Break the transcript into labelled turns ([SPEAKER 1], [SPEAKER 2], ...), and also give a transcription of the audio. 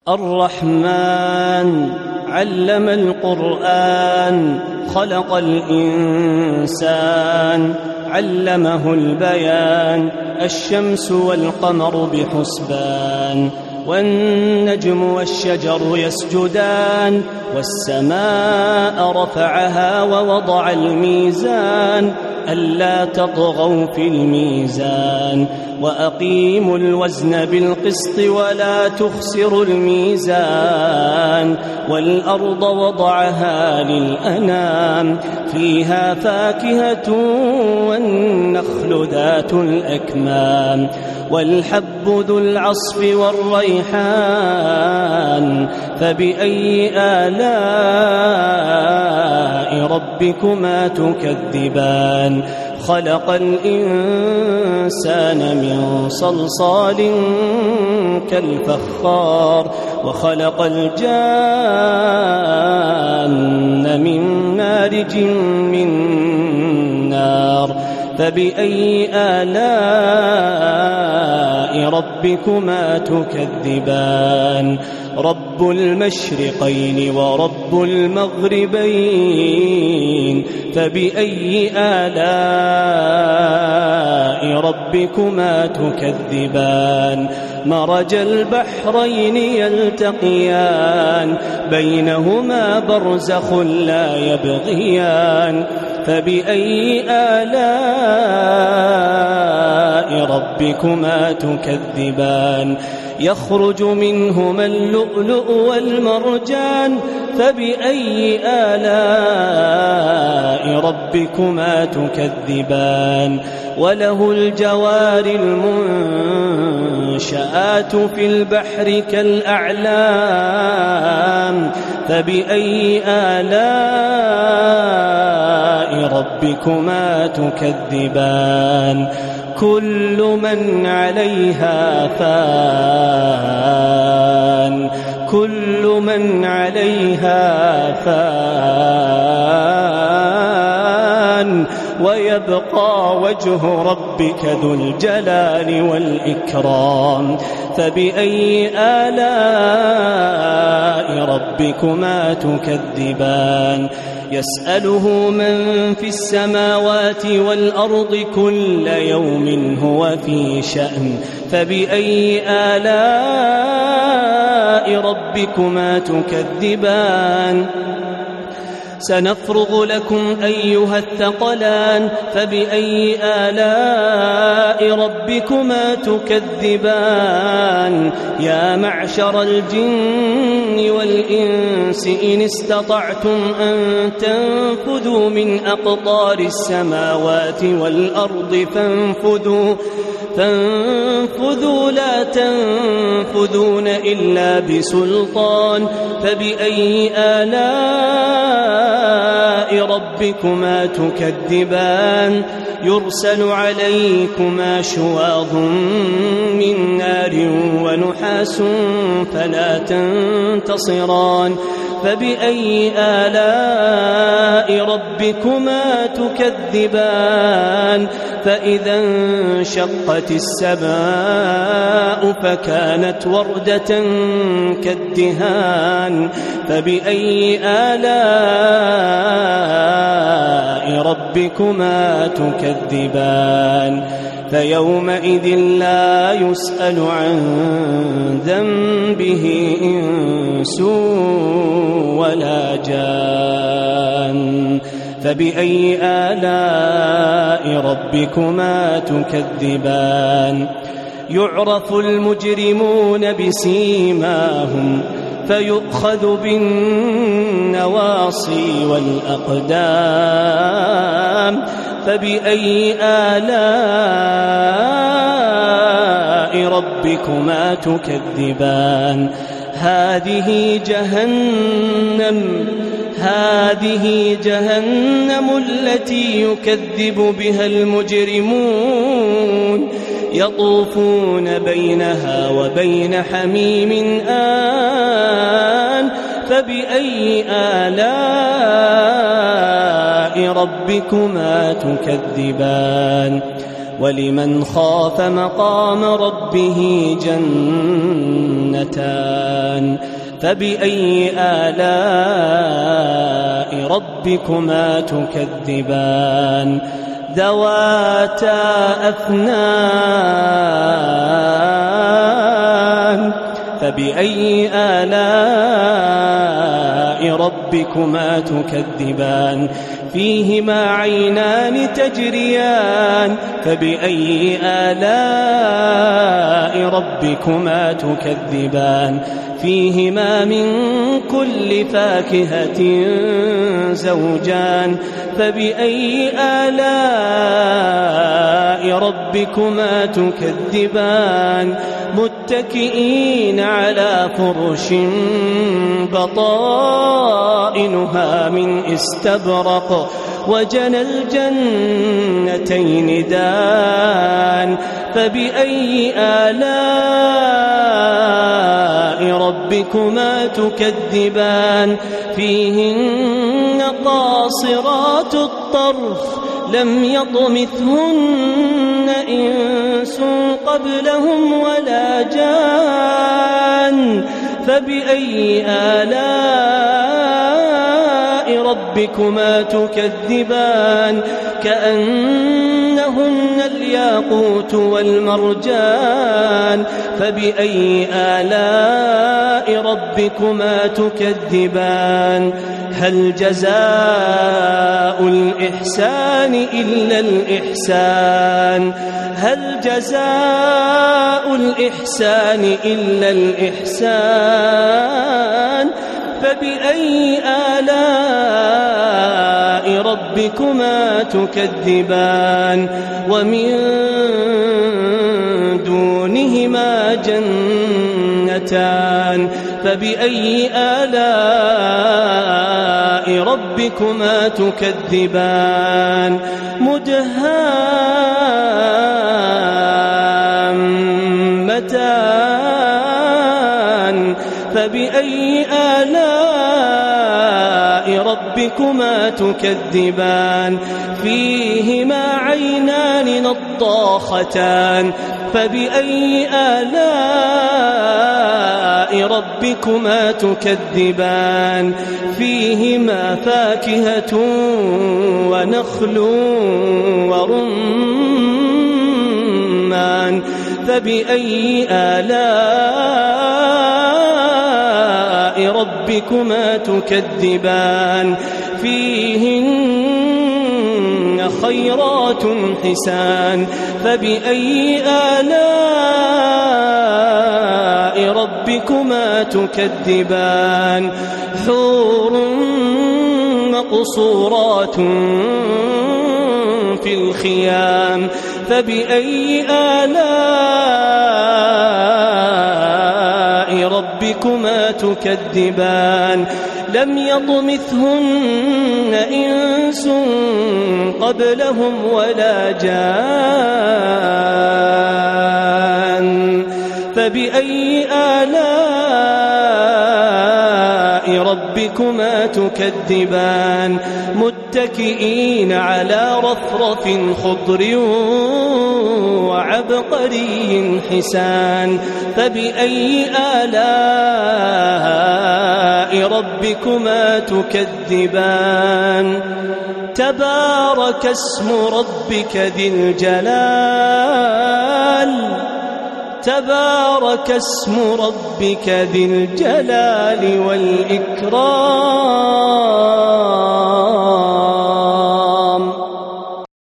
[SPEAKER 1] الرحمن علم القرآن خلق الإنسان علمه البيان الشمس والقمر بحسبان والنجم والشجر يسجدان والسماء رفعها ووضع الميزان ألا تطغوا في الميزان وأقيموا الوزن بالقسط ولا تخسروا الميزان والأرض وضعها للأنام فيها فاكهة والنخل ذات الأكمام والحب ذو العصف والريحان فبأي آلاء ربكما تكذبان خلق الإنسان من صلصال كالفخار وخلق الجان من مارج من نار فبأي آلاء ربكما تكذبان رب المشرقين ورب المغربين فبأي آلاء ربكما تكذبان مرج البحرين يلتقيان بينهما برزخ لا يبغيان فبأي آلاء ربكما تكذبان يخرج منهما اللؤلؤ والمرجان فبأي آلاء ربكما تكذبان وله الجوار المنشآت في البحر كالأعلام فبأي آلاء ربكما تكذبان كل من عليها فان كل من عليها فان ويبقى وجه ربك ذو الجلال والإكرام فبأي آلاء ربكما تكذبان يسأله من في السماوات والأرض كل يوم هو في شأن فبأي آلاء ربكما تكذبان سنفرغ لكم أيها الثقلان فبأي آلاء ربكما تكذبان يا معشر الجن والإنس إن استطعتم أن تنفذوا من أقطار السماوات والأرض فانفذوا لا تنفذون إلا بسلطان فبأي آلاء ربكما تكذبان يرسل عليكما شواظ من نار ونحاس فلا تنتصران فبأي آلاء ربكما تكذبان فإذا انشقت السماء فكانت وردة كالدهان فبأي آلاء ربكما تكذبان فيومئذ لا يسأل عن ذنبه إنس ولا جان فبأي آلاء ربكما تكذبان يعرف المجرمون بسيماهم فيؤخذ بالنواصي والأقدام فبأي آلاء ربكما تكذبان هذه جهنم التي يكذب بها المجرمون يطوفون بينها وبين حميم آن فبأي آلاء ربكما تكذبان ولمن خاف مقام ربه جنتان فبأي آلاء ربكما تكذبان ذواتا أفنان فبأي آلاء ربكما تكذبان فيهما عينان تجريان فبأي آلاء ربكما تكذبان فيهما من كل فاكهة زوجان فبأي آلاء ربكما تكذبان متكئين على فرش بطائنها من استبرق وجنى الجنتين دان فبأي آلاء ربكما تكذبان فيهن قاصرات الطرف لم يطمثهن إنس قبلهم ولا جان فبأي آلاء ربكما تكذبان كأنهن الياقوت والمرجان فبأي آلاء ربكما تكذبان هل جزاء الإحسان إلا الإحسان هل جزاء الإحسان إلا الإحسان فبأي آلاء ربكما تكذبان ومن دونهما جنتان فبأي آلاء ربكما تكذبان مدهامتان فبأي آلاء ربكما تكذبان فيهما عينان نضاختان فبأي آلاء ربكما تكذبان فيهما فاكهة ونخل ورمان فبأي آلاء ربكما تكذبان فيهن خيرات حسان فبأي آلاء ربكما تكذبان حور مقصورات في الخيام فبأي آلاء ربكما تكذبان لم يطمثهن إنس قبلهم ولا جان فبأي آلاء ربكما تكذبان متكئين على رفرف خضر وعبقري حسان فبأي آلاء ربكما تكذبان تبارك اسم ربك ذي الجلال تبارك اسم ربك ذي الجلال والإكرام